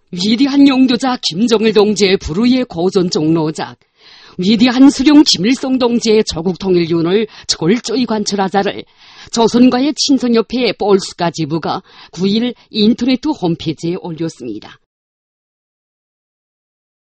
위대한 영도자 김정일 동지의 불의의 고전 종로작, 위대한 수령 김일성 동지의 조국통일윤을 철저히 관철하자를 조선과의 친선협회 볼스카 지부가 9일 인터넷 홈페이지에 올렸습니다.